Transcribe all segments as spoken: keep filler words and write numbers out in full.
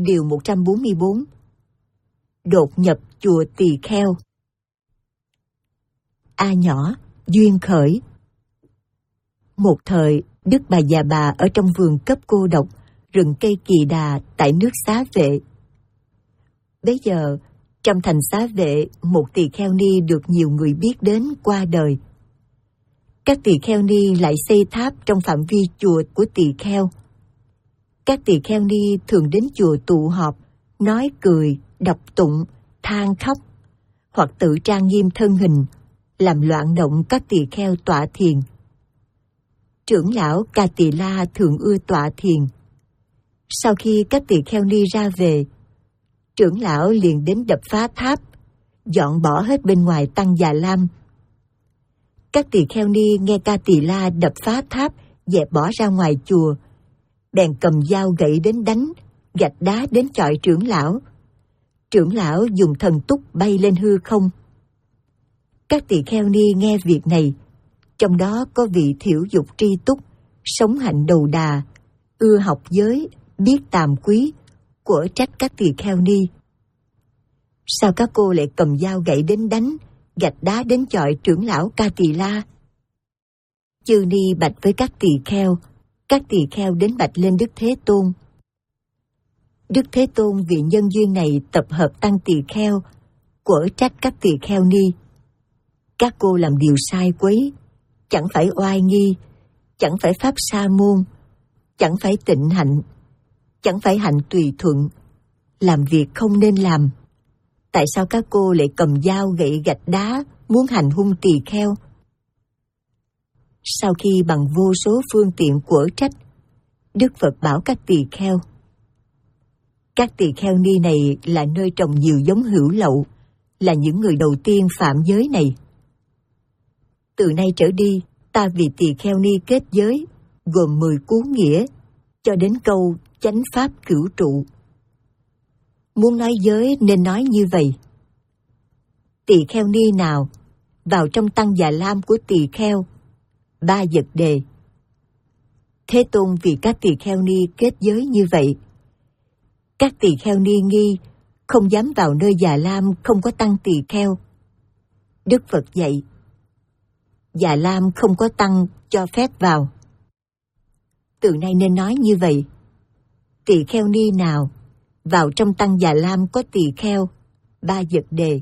Điều một trăm bốn mươi bốn. Đột nhập chùa Tỳ Kheo. A nhỏ, duyên khởi. Một thời, Đức Bà Già Bà ở trong vườn cấp cô độc, rừng cây kỳ đà tại nước Xá Vệ. Bấy giờ, trong thành Xá Vệ, một tỳ kheo ni được nhiều người biết đến qua đời. Các tỳ kheo ni lại xây tháp trong phạm vi chùa của tỳ kheo. Các tỳ kheo ni thường đến chùa tụ họp, nói cười, đọc tụng, than khóc, hoặc tự trang nghiêm thân hình, làm loạn động các tỳ kheo tọa thiền. Trưởng lão Ca Tỳ La thường ưa tọa thiền. Sau khi các tỳ kheo ni ra về, trưởng lão liền đến đập phá tháp, dọn bỏ hết bên ngoài tăng Già Lam. Các tỳ kheo ni nghe Ca Tỳ La đập phá tháp, dẹp bỏ ra ngoài chùa, bèn cầm dao gậy đến đánh, gạch đá đến chọi trưởng lão. Trưởng lão dùng thần túc bay lên hư không. Các tỳ kheo ni nghe việc này, trong đó có vị thiểu dục tri túc, sống hạnh đầu đà, ưa học giới, biết tàm quý, của trách các tỳ kheo ni. Sao các cô lại cầm dao gậy đến đánh, gạch đá đến chọi trưởng lão Ca Tỳ La? Chư ni bạch với các tỳ kheo, các tỳ kheo đến bạch lên Đức Thế Tôn. Đức Thế Tôn vì nhân duyên này tập hợp tăng tỳ kheo, của trách các tỳ kheo ni. Các cô làm điều sai quấy, chẳng phải oai nghi, chẳng phải pháp sa môn, chẳng phải tịnh hạnh, chẳng phải hạnh tùy thuận, làm việc không nên làm. Tại sao các cô lại cầm dao gậy gạch đá muốn hành hung tỳ kheo? Sau khi bằng vô số phương tiện quở trách, Đức Phật bảo các tỳ kheo: các tỳ kheo ni này là nơi trồng nhiều giống hữu lậu, là những người đầu tiên phạm giới này. Từ nay trở đi, ta vì tỳ kheo ni kết giới, gồm mười cú nghĩa, cho đến câu chánh pháp cửu trụ. Muốn nói giới nên nói như vậy: tỳ kheo ni nào vào trong tăng Già Lam của tỳ kheo, ba vật đề. Thế Tôn vì các tỳ kheo ni kết giới như vậy. Các tỳ kheo ni nghi, không dám vào nơi Già Lam không có tăng tỳ kheo. Đức Phật dạy: Già Lam không có tăng cho phép vào. Từ nay nên nói như vậy: tỳ kheo ni nào vào trong tăng Già Lam có tỳ kheo, ba vật đề.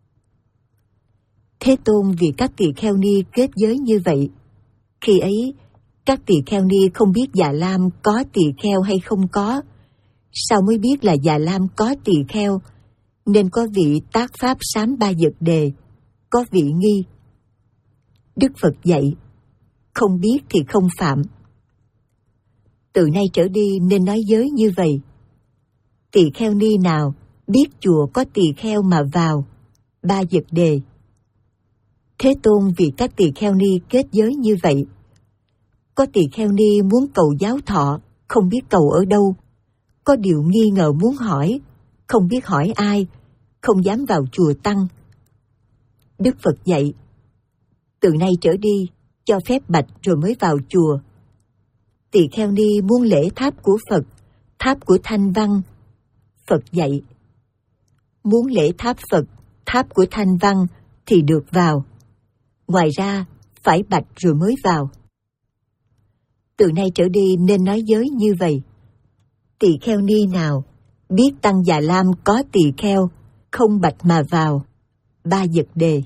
Thế Tôn vì các tỳ kheo ni kết giới như vậy. Khi ấy, các tỳ kheo ni không biết Già Lam có tỳ kheo hay không có. Sao mới biết là Già Lam có tỳ kheo, nên có vị tác pháp sám ba vật đề, có vị nghi. Đức Phật dạy: không biết thì không phạm. Từ nay trở đi nên nói giới như vậy: tỳ kheo ni nào biết chùa có tỳ kheo mà vào, ba vật đề. Thế Tôn vì các tỳ kheo ni kết giới như vậy. Có tỳ kheo ni muốn cầu giáo thọ, không biết cầu ở đâu. Có điều nghi ngờ muốn hỏi, không biết hỏi ai, không dám vào chùa tăng. Đức Phật dạy: từ nay trở đi, cho phép bạch rồi mới vào chùa. Tỳ kheo ni muốn lễ tháp của Phật, tháp của Thanh Văn. Phật dạy: muốn lễ tháp Phật, tháp của Thanh Văn thì được vào. Ngoài ra, phải bạch rồi mới vào. Từ nay trở đi nên nói giới như vậy: tỳ kheo ni nào biết tăng Già Lam có tỳ kheo, không bạch mà vào, ba vật đề.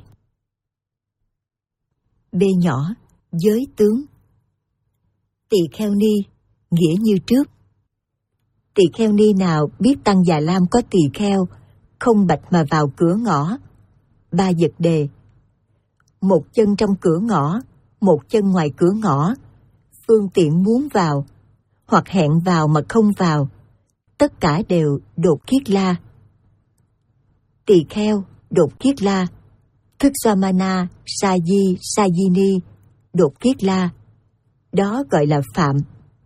B nhỏ, giới tướng. Tỳ kheo ni, nghĩa như trước. Tỳ kheo ni nào biết tăng Già Lam có tỳ kheo, không bạch mà vào cửa ngõ, ba vật đề. Một chân trong cửa ngõ, một chân ngoài cửa ngõ, phương tiện muốn vào, hoặc hẹn vào mà không vào, tất cả đều đột kiết la. Tỳ kheo, đột kiết la, thức Samana, sa di, sa di ni, đột kiết la, đó gọi là phạm.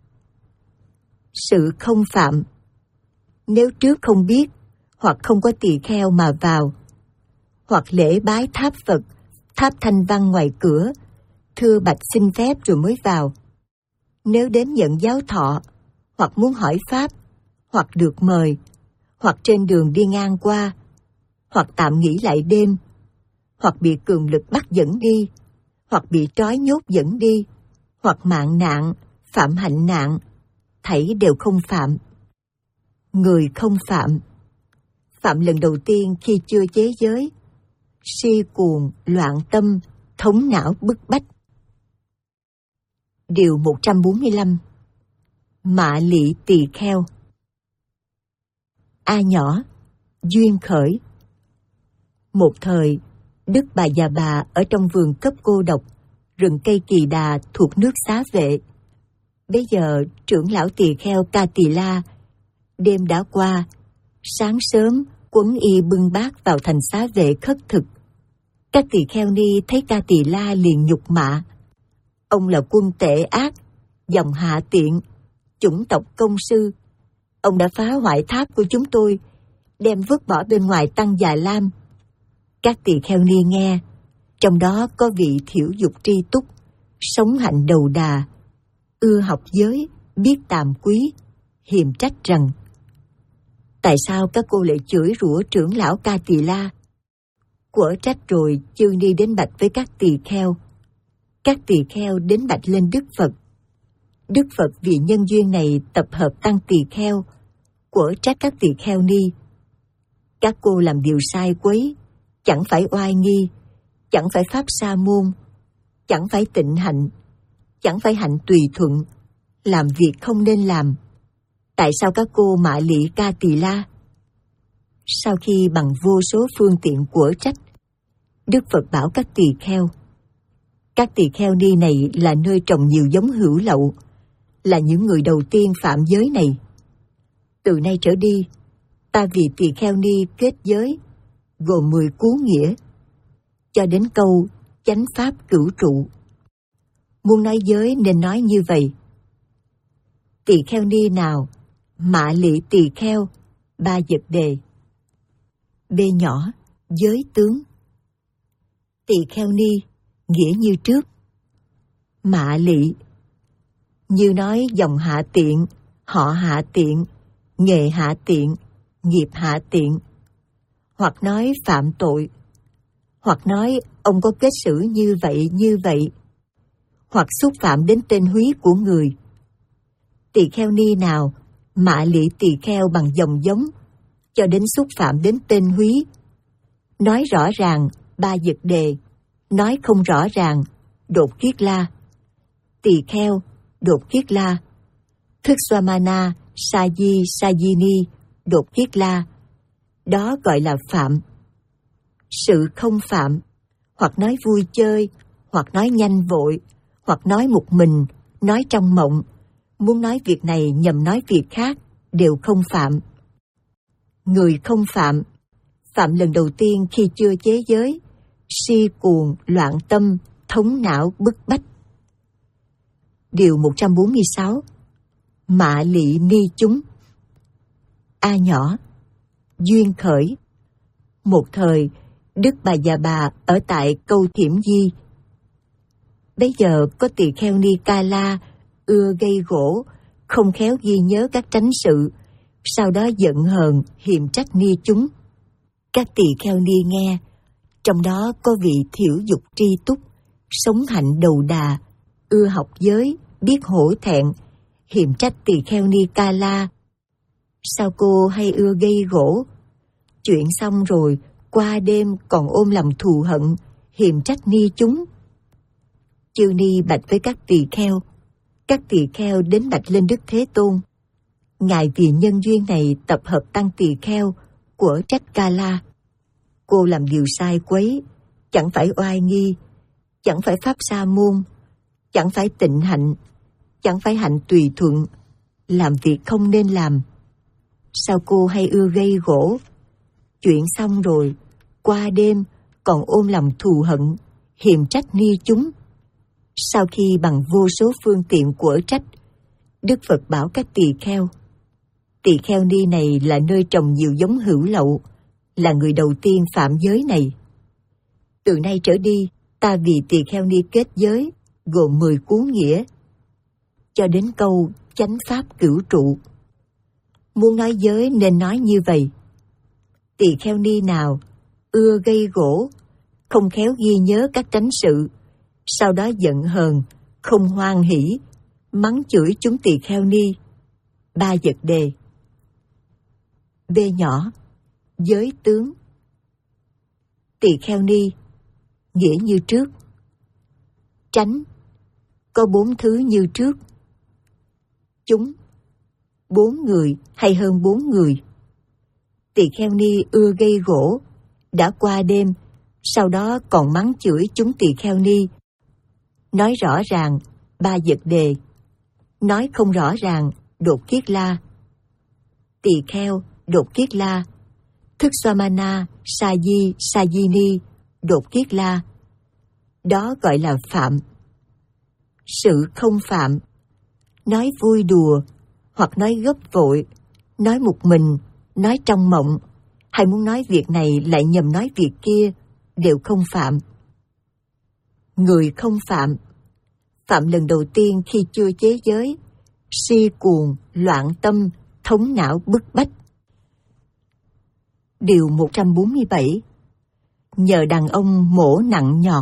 Sự không phạm: nếu trước không biết, hoặc không có tỳ kheo mà vào, hoặc lễ bái tháp Phật, tháp Thanh Văn ngoài cửa, thưa bạch xin phép rồi mới vào. Nếu đến nhận giáo thọ, hoặc muốn hỏi pháp, hoặc được mời, hoặc trên đường đi ngang qua, hoặc tạm nghỉ lại đêm, hoặc bị cường lực bắt dẫn đi, hoặc bị trói nhốt dẫn đi, hoặc mạng nạn, phạm hạnh nạn, thảy đều không phạm. Người không phạm. Phạm lần đầu tiên khi chưa chế giới, si cuồng, loạn tâm, thống não bức bách. Điều một trăm bốn mươi lăm. Mạ lị tỳ kheo. A nhỏ, duyên khởi. Một thời, Đức Bà Già Bà ở trong vườn cấp cô độc, rừng cây Kỳ Đà thuộc nước Xá Vệ. Bây giờ trưởng lão tỳ kheo Ca Tỳ La, đêm đã qua, sáng sớm quấn y bưng bát vào thành Xá Vệ khất thực. Các tỳ kheo ni thấy Ca Tỳ La liền nhục mạ. Ông là quân tệ ác, dòng hạ tiện, chủng tộc công sư. Ông đã phá hoại tháp của chúng tôi, đem vứt bỏ bên ngoài Tăng Già Lam. Các tỳ kheo ni nghe, trong đó có vị thiểu dục tri túc, sống hạnh đầu đà, ưa học giới, biết tàm quý, hiềm trách rằng: tại sao các cô lại chửi rủa trưởng lão Ca Tỳ La? Quở trách rồi chư ni đến bạch với các tỳ kheo. Các tỳ kheo đến bạch lên Đức Phật. Đức Phật vì nhân duyên này tập hợp tăng tỳ kheo, quở trách các tỳ kheo ni: các cô làm điều sai quấy, chẳng phải oai nghi, chẳng phải pháp sa môn, chẳng phải tịnh hạnh, chẳng phải hạnh tùy thuận, làm việc không nên làm. Tại sao các cô mạ lị Ca Tỳ La? Sau khi bằng vô số phương tiện quở trách, Đức Phật bảo các tỳ kheo: các tỳ kheo ni này là nơi trồng nhiều giống hữu lậu, là những người đầu tiên phạm giới này. Từ nay trở đi, ta vì tỳ kheo ni kết giới, gồm mười cú nghĩa, cho đến câu chánh pháp cửu trụ. Muốn nói giới nên nói như vậy: tỳ kheo ni nào mạ lị tỳ kheo, ba vật đề. B nhỏ, giới tướng. Tỳ kheo ni nghĩa như trước. Mạ lị như nói dòng hạ tiện, họ hạ tiện, nghề hạ tiện, nghiệp hạ tiện. Hoặc nói phạm tội, hoặc nói ông có kết xử như vậy như vậy, hoặc xúc phạm đến tên húy của người. Tỳ kheo ni nào mạ lị tỳ kheo bằng dòng giống, cho đến xúc phạm đến tên húy. Nói rõ ràng ba vật đề, nói không rõ ràng đột kiết la. Tỳ kheo, đột kiết la. Thức Swamana, Saji, Sajini, đột kiết la. Đó gọi là phạm. Sự không phạm, hoặc nói vui chơi, hoặc nói nhanh vội, hoặc nói một mình, nói trong mộng, muốn nói việc này nhằm nói việc khác, đều không phạm. Người không phạm. Phạm lần đầu tiên khi chưa chế giới, si cuồng, loạn tâm, thống não bức bách. Điều một trăm bốn mươi sáu. Mạ lị ni chúng. A nhỏ, duyên khởi. Một thời, Đức Bà Già Bà ở tại Câu Thiểm Di. Bây giờ có tỳ kheo ni Ca La ưa gây gỗ, không khéo ghi nhớ các tránh sự, sau đó giận hờn hiềm trách ni chúng. Các tỳ kheo ni nghe, trong đó có vị thiểu dục tri túc, sống hạnh đầu đà, ưa học giới, biết hổ thẹn, hiềm trách tỳ kheo ni Ca La: sao cô hay ưa gây gỗ? Chuyện xong rồi, qua đêm còn ôm lòng thù hận, hiềm trách ni chúng. Chư ni bạch với các tỳ kheo. Các tỳ kheo đến bạch lên Đức Thế Tôn. Ngài vì nhân duyên này tập hợp tăng tỳ kheo, quở trách Ca La: cô làm điều sai quấy, chẳng phải oai nghi, chẳng phải pháp sa môn, chẳng phải tịnh hạnh, chẳng phải hạnh tùy thuận, làm việc không nên làm. Sao cô hay ưa gây gỗ? Chuyện xong rồi, qua đêm còn ôm lòng thù hận, hiềm trách ni chúng. Sau khi bằng vô số phương tiện quở trách, Đức Phật bảo các tỳ kheo: tỳ kheo ni này là nơi trồng nhiều giống hữu lậu, là người đầu tiên phạm giới này. Từ nay trở đi, ta vì tỳ kheo ni kết giới, gồm mười cú nghĩa, cho đến câu chánh pháp cửu trụ. Muốn nói giới nên nói như vậy. Tỳ kheo ni nào ưa gây gỗ, không khéo ghi nhớ các tránh sự, sau đó giận hờn, không hoan hỷ, mắng chửi chúng tỳ kheo ni. Ba vật đề. B nhỏ, giới tướng. Tỳ kheo ni, nghĩa như trước. Tránh, có bốn thứ như trước. Chúng, bốn người hay hơn bốn người. Tỳ kheo ni ưa gây gỗ, đã qua đêm, sau đó còn mắng chửi chúng tỳ kheo ni. Nói rõ ràng, ba vật đề. Nói không rõ ràng, đột kiết la. Tỳ kheo, đột kiết la. Thức Swamana, Sa-di, Sa-di-ni, đột kiết la. Đó gọi là phạm. Sự không phạm. Nói vui đùa, hoặc nói gấp vội, nói một mình, nói trong mộng, hay muốn nói việc này lại nhầm nói việc kia, đều không phạm. Người không phạm. Phạm lần đầu tiên khi chưa chế giới, si cuồng, loạn tâm, thống não bức bách. Điều một trăm bốn mươi bảy. Nhờ đàn ông mổ nặng nhọt.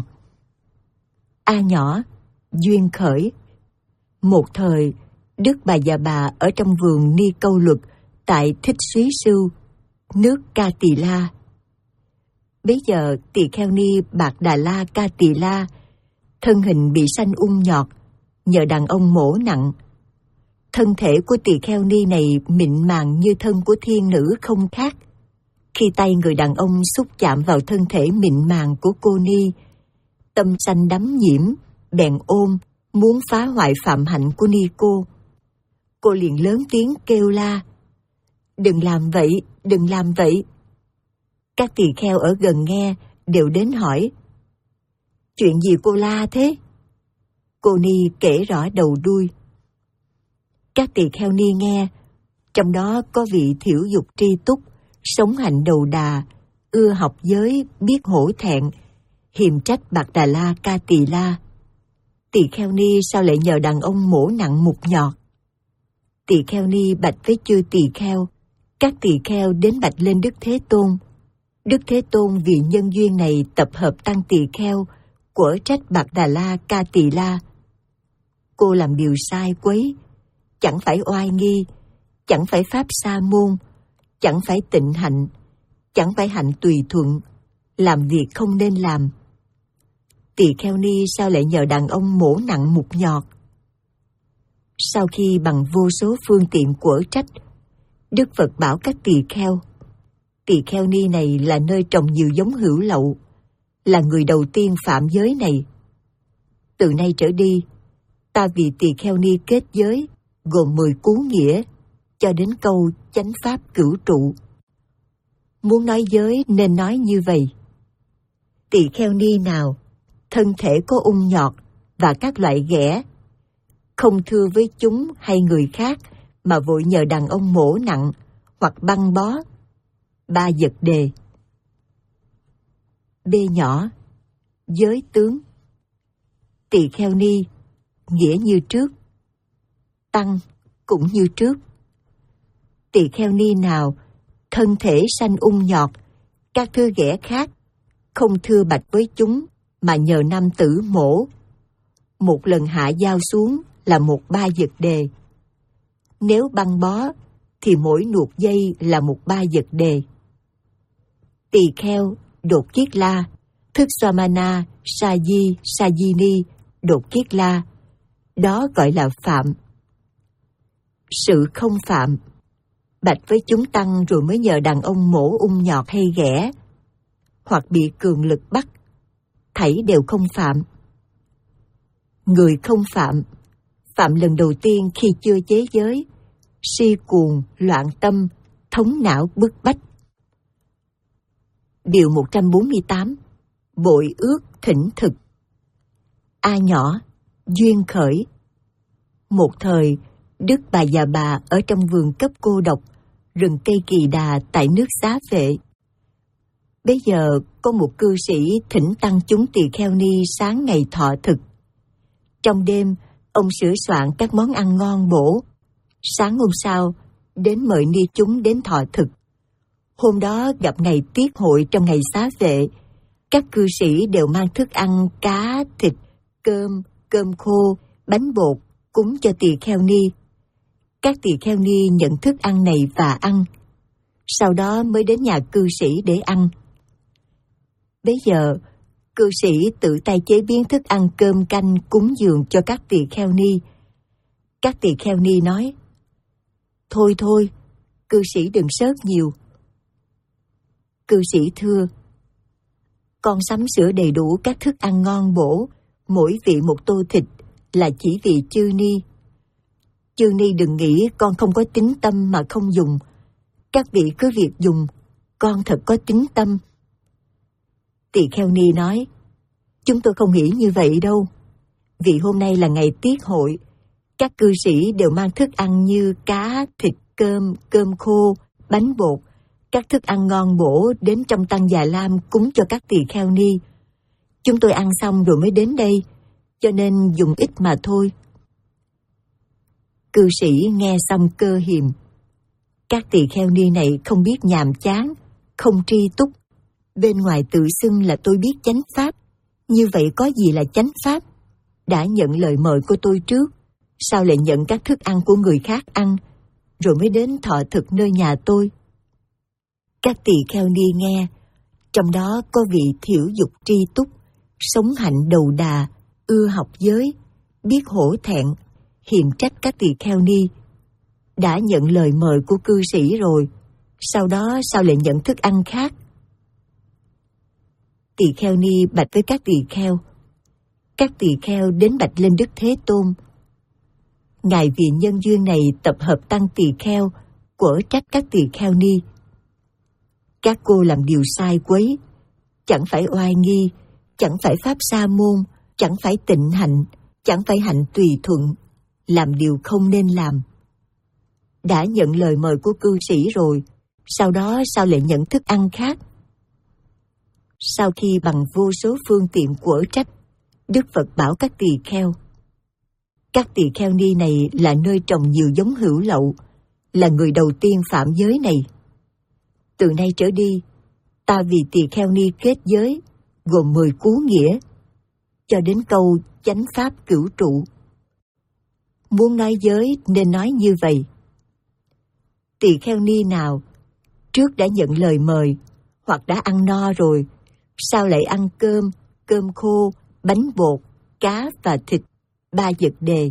A nhỏ, duyên khởi. Một thời, Đức Bà Già Bà ở trong vườn Ni Câu Luật tại Thích Suý Sưu, nước Ca Tỳ La. Bấy giờ tỳ kheo ni Bạc Đà La Ca Tỳ La, thân hình bị sanh ung nhọt, nhờ đàn ông mổ nặng. Thân thể của tỳ kheo ni này mịn màng như thân của thiên nữ không khác. Khi tay người đàn ông xúc chạm vào thân thể mịn màng của cô ni, tâm sanh đắm nhiễm, bèn ôm, muốn phá hoại phạm hạnh của ni cô. Cô liền lớn tiếng kêu la: "Đừng làm vậy, đừng làm vậy!" Các tỳ kheo ở gần nghe đều đến hỏi: "Chuyện gì cô la thế?" Cô ni kể rõ đầu đuôi. Các tỳ kheo ni nghe, trong đó có vị thiểu dục tri túc, sống hạnh đầu đà, ưa học giới, biết hổ thẹn, hiềm trách Bạc Đà La Ca Tỳ La. Tỳ kheo ni sao lại nhờ đàn ông mổ nặng mục nhọt? Tỳ kheo ni bạch với chư tỳ kheo. Các tỳ kheo đến bạch lên Đức Thế Tôn. Đức Thế Tôn vì nhân duyên này tập hợp tăng tỳ kheo, quở trách Bạc Đà La Ca Tỳ La. Cô làm điều sai quấy, chẳng phải oai nghi, chẳng phải pháp sa môn, chẳng phải tịnh hạnh, chẳng phải hạnh tùy thuận, làm việc không nên làm. Tỳ kheo ni sao lại nhờ đàn ông mổ nặng mục nhọt? Sau khi bằng vô số phương tiện quở trách, Đức Phật bảo các tỳ kheo: tỳ kheo ni này là nơi trồng nhiều giống hữu lậu, là người đầu tiên phạm giới này. Từ nay trở đi, ta vì tỳ kheo ni kết giới, gồm mười cú nghĩa, cho đến câu chánh pháp cửu trụ. Muốn nói giới nên nói như vậy. Tỳ kheo ni nào thân thể có ung nhọt và các loại ghẻ, không thưa với chúng hay người khác mà vội nhờ đàn ông mổ nặng hoặc băng bó. Ba vật đề. B nhỏ, giới tướng. Tỳ kheo ni, nghĩa như trước. Tăng, cũng như trước. Tỳ kheo ni nào thân thể sanh ung nhọt, các thưa ghẻ khác, không thưa bạch với chúng mà nhờ nam tử mổ. Một lần hạ dao xuống là một ba vật đề. Nếu băng bó thì mỗi nuột dây là một ba vật đề. Tỳ kheo, đột kiết la. Thức Swamana, Sa-di, Sa-di-ni, đột kiết la. Đó gọi là phạm. Sự không phạm. Bạch với chúng tăng rồi mới nhờ đàn ông mổ ung nhọt hay ghẻ, hoặc bị cường lực bắt, thảy đều không phạm. Người không phạm. Phạm lần đầu tiên khi chưa chế giới, si cuồng, loạn tâm, thống não bức bách. Điều một trăm bốn mươi tám. Bội ước thỉnh thực. A nhỏ, duyên khởi. Một thời, Đức Bà Già Bà ở trong vườn cấp cô độc, rừng cây kỳ đà tại nước Xá Vệ. Bây giờ có một cư sĩ thỉnh tăng chúng tỳ kheo ni sáng ngày thọ thực. Trong đêm, ông sửa soạn các món ăn ngon bổ. Sáng hôm sau, đến mời ni chúng đến thọ thực. Hôm đó gặp ngày tiết hội trong ngày xá vệ, các cư sĩ đều mang thức ăn cá, thịt, cơm, cơm khô, bánh bột cúng cho tỳ kheo ni. Các tỳ kheo ni nhận thức ăn này và ăn, sau đó mới đến nhà cư sĩ để ăn. Bấy giờ, cư sĩ tự tay chế biến thức ăn cơm canh cúng dường cho các tỳ kheo ni. Các tỳ kheo ni nói: Thôi thôi, cư sĩ đừng sớt nhiều. Cư sĩ thưa: Con sắm sửa đầy đủ các thức ăn ngon bổ, mỗi vị một tô thịt, là chỉ vì chư ni. Chư ni đừng nghĩ con không có tín tâm mà không dùng. Các vị cứ việc dùng, con thật có tín tâm. Tỳ kheo ni nói: Chúng tôi không nghĩ như vậy đâu. Vì hôm nay là ngày tiết hội, các cư sĩ đều mang thức ăn như cá, thịt, cơm, cơm khô, bánh bột, các thức ăn ngon bổ đến trong tăng Già Lam cúng cho các tỳ kheo ni. Chúng tôi ăn xong rồi mới đến đây, cho nên dùng ít mà thôi. Cư sĩ nghe xong cơ hiềm. Các tỳ kheo ni này không biết nhàm chán, không tri túc. Bên ngoài tự xưng là tôi biết chánh pháp. Như vậy có gì là chánh pháp? Đã nhận lời mời của tôi trước, sao lại nhận các thức ăn của người khác ăn, rồi mới đến thọ thực nơi nhà tôi? Các tỳ kheo ni nghe, trong đó có vị thiểu dục tri túc, sống hạnh đầu đà, ưa học giới, biết hổ thẹn, hiềm trách các tỳ kheo ni. Đã nhận lời mời của cư sĩ rồi, sau đó sao lại nhận thức ăn khác? Tỳ kheo ni bạch với các tỳ kheo. Các tỳ kheo đến bạch lên Đức Thế Tôn. Ngài vì nhân duyên này tập hợp tăng tỳ kheo, quở trách các tỳ kheo ni. Các cô làm điều sai quấy, chẳng phải oai nghi, chẳng phải pháp sa môn, chẳng phải tịnh hạnh, chẳng phải hạnh tùy thuận, làm điều không nên làm. Đã nhận lời mời của cư sĩ rồi, sau đó sao lại nhận thức ăn khác? Sau khi bằng vô số phương tiện quở trách, Đức Phật bảo các tỳ kheo: Các tỳ kheo ni này là nơi trồng nhiều giống hữu lậu, là người đầu tiên phạm giới này. Từ nay trở đi, ta vì tỳ kheo ni kết giới, gồm mười cú nghĩa, cho đến câu chánh pháp cửu trụ. Muốn nói giới nên nói như vậy. Tỳ kheo ni nào trước đã nhận lời mời, hoặc đã ăn no rồi, sao lại ăn cơm, cơm khô, bánh bột, cá và thịt, ba vật đề?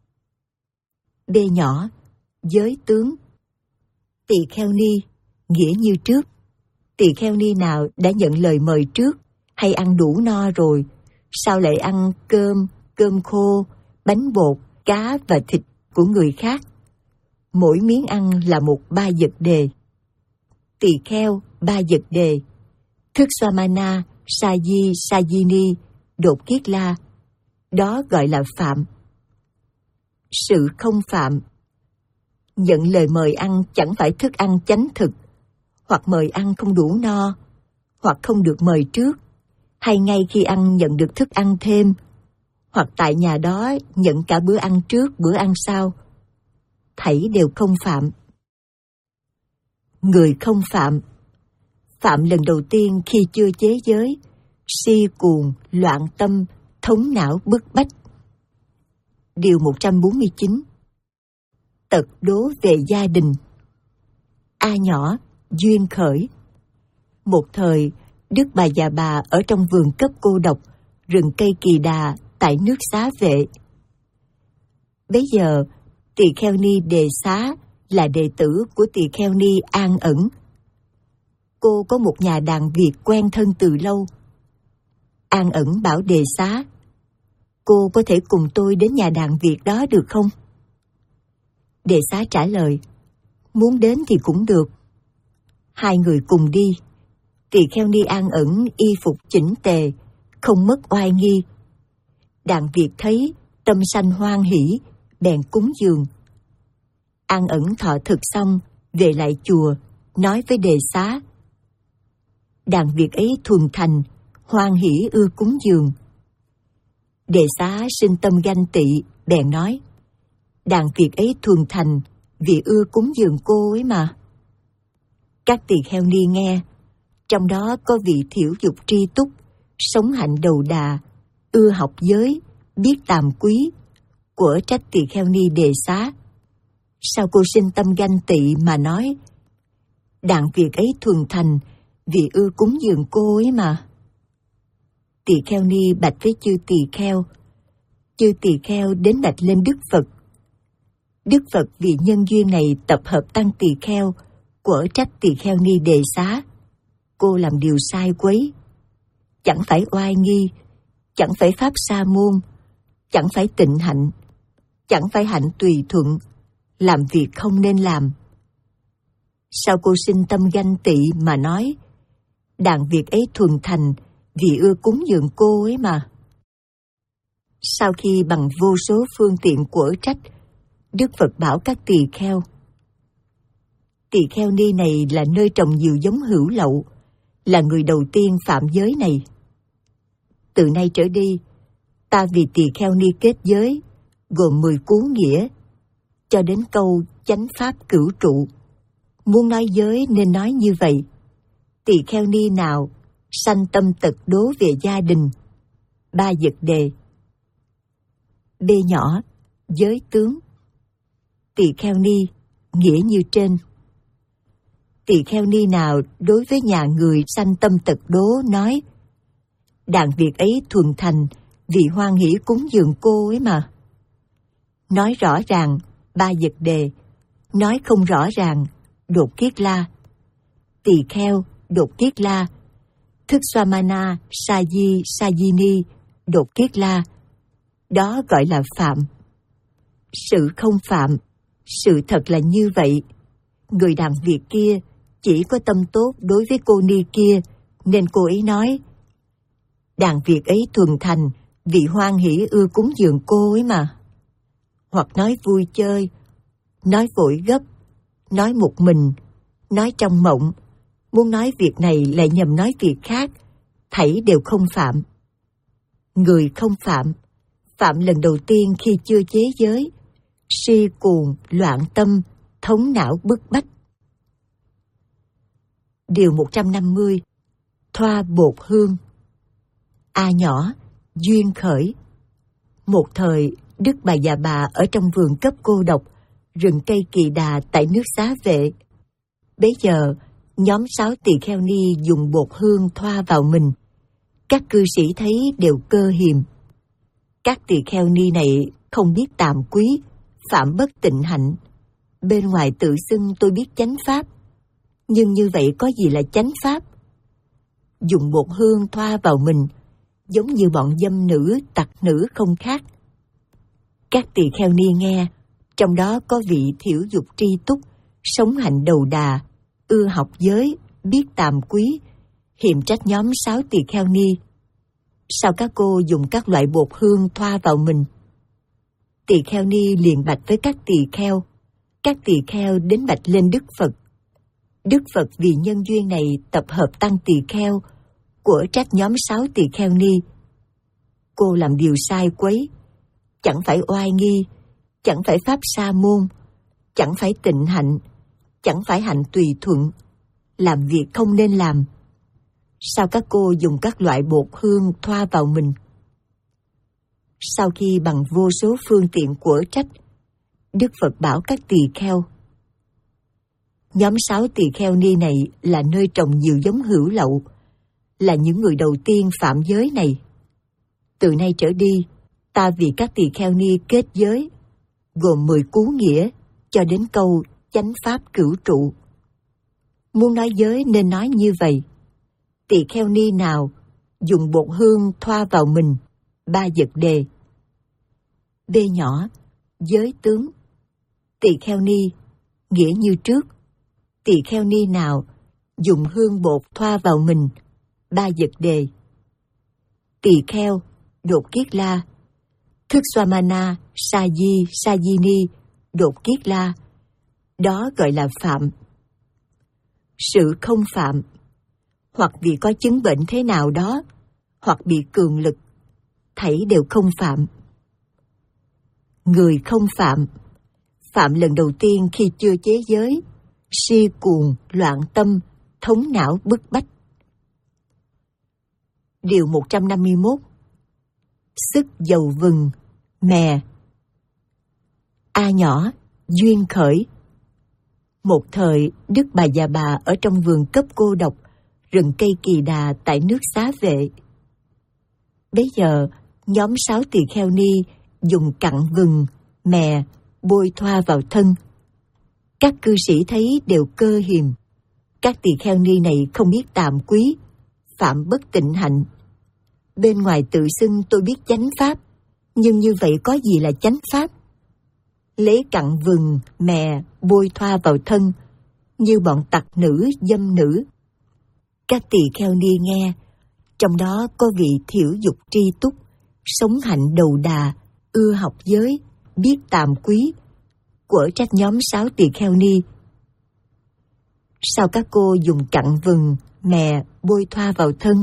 B nhỏ, giới tướng. Tỳ kheo ni, nghĩa như trước. Tỳ kheo ni nào đã nhận lời mời trước, hay ăn đủ no rồi, sao lại ăn cơm, cơm khô, bánh bột, cá và thịt của người khác? Mỗi miếng ăn là một ba vật đề. Tỳ kheo, ba vật đề. Thức Swamana, Saji, Sajini, đột kiết la. Đó gọi là phạm. Sự không phạm. Nhận lời mời ăn chẳng phải thức ăn chánh thực, hoặc mời ăn không đủ no, hoặc không được mời trước, hay ngay khi ăn nhận được thức ăn thêm, hoặc tại nhà đó nhận cả bữa ăn trước bữa ăn sau. Thảy đều không phạm. Người không phạm. Phạm lần đầu tiên khi chưa chế giới, si cuồng, loạn tâm, thống não bức bách. Điều một trăm bốn mươi chín. Tật đố về gia đình. A nhỏ, duyên khởi. Một thời, Đức Bà Già Bà ở trong vườn cấp cô độc, rừng cây Kỳ Đà tại nước Xá Vệ. Bấy giờ, tỳ kheo ni Đề Xá là đệ tử của tỳ kheo ni An Ẩn. Cô có một nhà đàn Việt quen thân từ lâu. An Ẩn bảo Đề Xá: Cô có thể cùng tôi đến nhà đàn Việt đó được không? Đề Xá trả lời: Muốn đến thì cũng được. Hai người cùng đi. Tỳ kheo ni An Ẩn y phục chỉnh tề, không mất oai nghi. Đàn Việt thấy, tâm sanh hoan hỷ, bèn cúng dường. An Ẩn thọ thực xong, về lại chùa, nói với Đề Xá. Đàn Việt ấy thuần thành, hoan hỷ ưa cúng dường. Đề Xá sinh tâm ganh tị, bèn nói: Đàn Việt ấy thuần thành, vì ưa cúng dường cô ấy mà. Các tỳ kheo ni nghe, trong đó có vị thiểu dục tri túc, sống hạnh đầu đà, ưa học giới, biết tàm quý, của trách tỳ kheo ni Đề Xá. Sao cô sinh tâm ganh tị mà nói, đặng việc ấy thuần thành vì ưa cúng dường cô ấy mà. Tỳ kheo ni bạch với chư tỳ kheo. Chư tỳ kheo đến bạch lên Đức Phật. Đức Phật vì nhân duyên này tập hợp tăng tỳ kheo, của trách tỳ kheo ni Đề Xá. Cô làm điều sai quấy, chẳng phải oai nghi, chẳng phải pháp sa môn, chẳng phải tịnh hạnh, chẳng phải hạnh tùy thuận, làm việc không nên làm. Sao cô sinh tâm ganh tị mà nói, đặng việc ấy thuần thành vì ưa cúng dường cô ấy mà. Sau khi bằng vô số phương tiện của trách, Đức Phật bảo các tỳ kheo, tỳ kheo ni này là nơi trồng nhiều giống hữu lậu, là người đầu tiên phạm giới này. Từ nay trở đi, ta vì tỳ kheo ni kết giới, gồm mười cú nghĩa, cho đến câu chánh pháp cửu trụ. Muốn nói giới nên nói như vậy. Tỳ kheo ni nào sanh tâm tật đố về gia đình. Ba Dật Đề. B nhỏ, giới tướng. Tỳ kheo ni, nghĩa như trên. Tỳ kheo ni nào đối với nhà người sanh tâm tật đố nói, đặng việc ấy thuần thành vì hoan hỷ cúng dường cô ấy mà. Nói rõ ràng, Ba Dật Đề. Nói không rõ ràng, Đột Kiết La. Tỳ kheo, Đột Kiết La. Thức Swamana, Saji, Sajini, Đột Kiết La. Đó gọi là phạm. Sự không phạm, sự thật là như vậy. Người đàn việc kia chỉ có tâm tốt đối với cô ni kia, nên cô ấy nói, đàn việc ấy thuần thành vì hoan hỷ ưa cúng dường cô ấy mà. Hoặc nói vui chơi, nói vội gấp, nói một mình, nói trong mộng, muốn nói việc này lại nhầm nói việc khác, thảy đều không phạm. Người không phạm, phạm lần đầu tiên khi chưa chế giới, si cuồng, loạn tâm, thống não bức bách. Điều một trăm năm mươi. Thoa bột hương. A nhỏ, duyên khởi. Một thời, Đức Bà Già Bà ở trong vườn cấp cô độc, rừng cây Kỳ Đà tại nước Xá Vệ. Bấy giờ, nhóm sáu tỳ kheo ni dùng bột hương thoa vào mình. Các cư sĩ thấy đều cơ hiềm. Các tỳ kheo ni này không biết tàm quý, phạm bất tịnh hạnh. Bên ngoài tự xưng tôi biết chánh pháp, nhưng như vậy có gì là chánh pháp? Dùng bột hương thoa vào mình, giống như bọn dâm nữ, tặc nữ không khác. Các tỳ kheo ni nghe, trong đó có vị thiểu dục tri túc, sống hạnh đầu đà, ưa học giới, biết tàm quý, hiềm trách nhóm sáu tỳ kheo ni. Sao các cô dùng các loại bột hương thoa vào mình? Tỳ kheo ni liền bạch với các tỳ kheo. Các tỳ kheo đến bạch lên Đức Phật. Đức Phật vì nhân duyên này tập hợp tăng tỳ kheo, của trách nhóm sáu tỳ kheo ni. Cô làm điều sai quấy, chẳng phải oai nghi, chẳng phải pháp sa môn, chẳng phải tịnh hạnh, chẳng phải hạnh tùy thuận, làm việc không nên làm. Sao các cô dùng các loại bột hương thoa vào mình? Sau khi bằng vô số phương tiện của trách, Đức Phật bảo các tỳ kheo. Nhóm sáu tỳ kheo ni này là nơi trồng nhiều giống hữu lậu, là những người đầu tiên phạm giới này. Từ nay trở đi, ta vì các tỳ kheo ni kết giới, gồm mười cú nghĩa, cho đến câu chánh pháp cửu trụ. Muốn nói giới nên nói như vậy. Tỳ kheo ni nào dùng bột hương thoa vào mình. Ba Dật Đề. B nhỏ, giới tướng. Tỳ kheo ni, nghĩa như trước. Tỳ kheo ni nào dùng hương bột thoa vào mình. Ba Dật Đề. Tỳ kheo, Đột Kiết La. Thức Swamana, Saji, Sajini, Đột Kiết La. Đó gọi là phạm. Sự không phạm, hoặc vì có chứng bệnh thế nào đó, hoặc bị cường lực, thảy đều không phạm. Người không phạm, phạm lần đầu tiên khi chưa chế giới, si cuồng, loạn tâm, thống não bức bách. Điều một trăm năm mươi mốt. Sức dầu vừng, mè. A nhỏ, duyên khởi. Một thời, Đức Bà Già Bà ở trong vườn cấp cô độc, rừng cây kỳ đà tại nước Xá Vệ. Bấy giờ, nhóm sáu tỳ kheo ni dùng cặn vừng, mè, bôi thoa vào thân. Các cư sĩ thấy đều cơ hiềm. Các tỳ kheo ni này không biết tàm quý, phạm bất tịnh hạnh. Bên ngoài tự xưng tôi biết chánh pháp, nhưng như vậy có gì là chánh pháp? Lấy cặn vừng, mè, bôi thoa vào thân, như bọn tặc nữ, dâm nữ. Các tỳ kheo ni nghe, trong đó có vị thiểu dục tri túc, sống hạnh đầu đà, ưa học giới, biết tàm quý, của trách nhóm sáu tỳ kheo ni. Sao các cô dùng cặn vừng, mè, bôi thoa vào thân?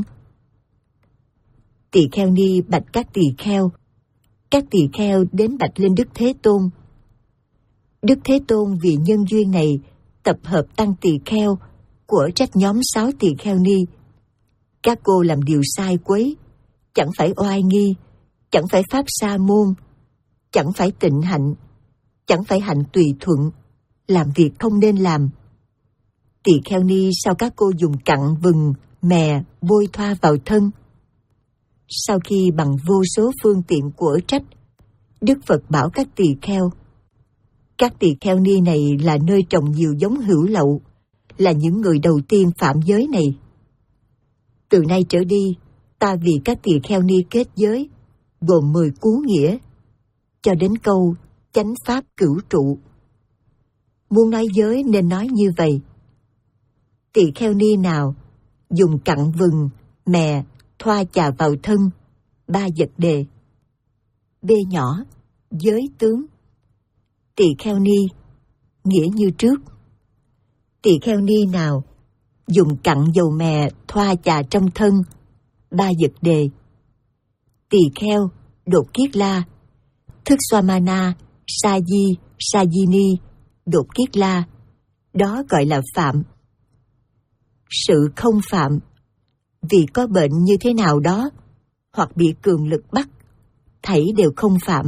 Tỳ kheo ni bạch các tỳ kheo. Các tỳ kheo đến bạch lên Đức Thế Tôn. Đức Thế Tôn vì nhân duyên này tập hợp tăng tỳ kheo, của trách nhóm sáu tỳ kheo ni. Các cô làm điều sai quấy, chẳng phải oai nghi, chẳng phải pháp sa môn, chẳng phải tịnh hạnh, chẳng phải hạnh tùy thuận, làm việc không nên làm. Tỳ kheo ni sao các cô dùng cặn vừng, mè, bôi thoa vào thân? Sau khi bằng vô số phương tiện của trách, Đức Phật bảo các tỳ kheo, các tỳ kheo ni này là nơi trồng nhiều giống hữu lậu, là những người đầu tiên phạm giới này. Từ nay trở đi, ta vì các tỳ kheo ni kết giới, gồm mười cú nghĩa, cho đến câu chánh pháp cửu trụ. Muốn nói giới nên nói như vậy. Tỳ kheo ni nào dùng cặn vừng, mè, thoa chà vào thân, ba vật đề. B nhỏ, giới tướng. Tỳ kheo ni, nghĩa như trước. Tỳ kheo ni nào dùng cặn dầu mè thoa chà trong thân, ba vật đề. Tỳ kheo, đột kiết la, thức Swamana, sa di, sa di ni, đột kiết la, đó gọi là phạm. Sự không phạm, vì có bệnh như thế nào đó, hoặc bị cường lực bắt, thảy đều không phạm.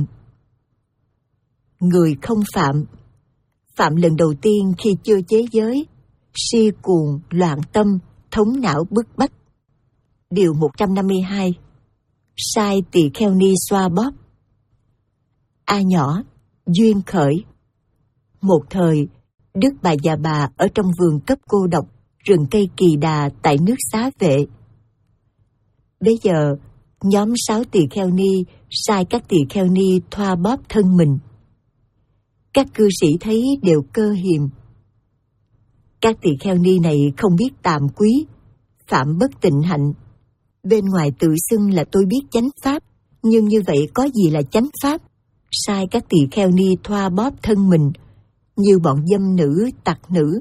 Người không phạm, phạm lần đầu tiên khi chưa chế giới, si cuồng, loạn tâm, thống não bức bách. Điều một trăm năm mươi hai. Sai tỳ kheo ni xoa bóp. A nhỏ, duyên khởi. Một thời, Đức Bà Già Bà ở trong vườn cấp cô độc, rừng cây kỳ đà tại nước Xá Vệ. Bây giờ, nhóm sáu tỳ kheo ni sai các tỳ kheo ni thoa bóp thân mình. Các cư sĩ thấy đều cơ hiềm. Các tỳ kheo ni này không biết tàm quý, phạm bất tịnh hạnh. Bên ngoài tự xưng là tôi biết chánh pháp, nhưng như vậy có gì là chánh pháp? Sai các tỳ kheo ni thoa bóp thân mình, như bọn dâm nữ, tặc nữ.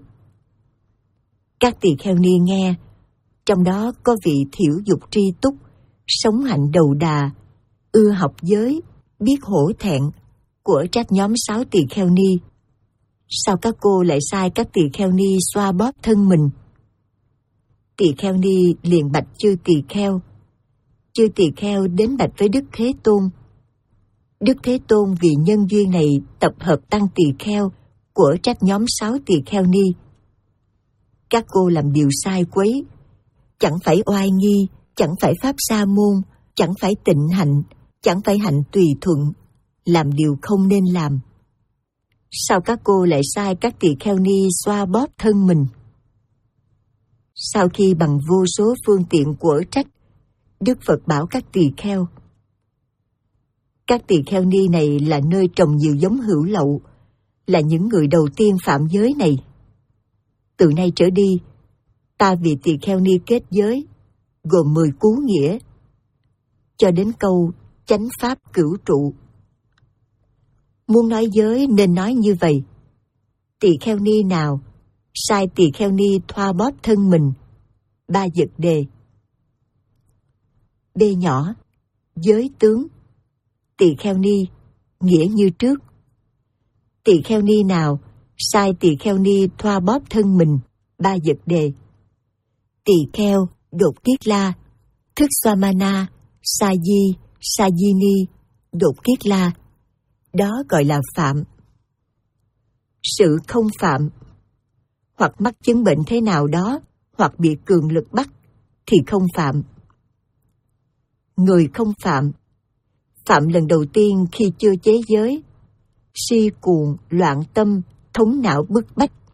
Các tỳ kheo ni nghe, trong đó có vị thiểu dục tri túc, sống hạnh đầu đà, ưa học giới, biết hổ thẹn, của trách nhóm sáu tỳ kheo ni. Sao các cô lại sai các tỳ kheo ni xoa bóp thân mình? Tỳ kheo ni liền bạch chư tỳ kheo. Chư tỳ kheo đến bạch với Đức Thế Tôn. Đức Thế Tôn vì nhân duyên này tập hợp tăng tỳ kheo, của trách nhóm sáu tỳ kheo ni. Các cô làm điều sai quấy, chẳng phải oai nghi, chẳng phải pháp sa môn, chẳng phải tịnh hạnh, chẳng phải hạnh tùy thuận, làm điều không nên làm. Sao các cô lại sai các tỳ kheo ni xoa bóp thân mình? Sau khi bằng vô số phương tiện của trách, Đức Phật bảo các tỳ kheo, các tỳ kheo ni này là nơi trồng nhiều giống hữu lậu, là những người đầu tiên phạm giới này. Từ nay trở đi, ta vì tỳ kheo ni kết giới, gồm mười cú nghĩa, cho đến câu chánh pháp cửu trụ. Muốn nói giới nên nói như vậy. Tỳ kheo ni nào sai tỳ kheo ni thoa bóp thân mình, ba vật đề. B nhỏ, giới tướng. Tỳ kheo ni, nghĩa như trước. Tỳ kheo ni nào sai tỳ kheo ni thoa bóp thân mình, ba vật đề. Tỳ kheo đột kiết la, thức Swamana, sa di, sa di ni, đột kiết la. Đó gọi là phạm. Sự không phạm, hoặc mắc chứng bệnh thế nào đó, hoặc bị cường lực bắt, thì không phạm. Người không phạm, phạm lần đầu tiên khi chưa chế giới, si cuồng, loạn tâm, thống não bức bách,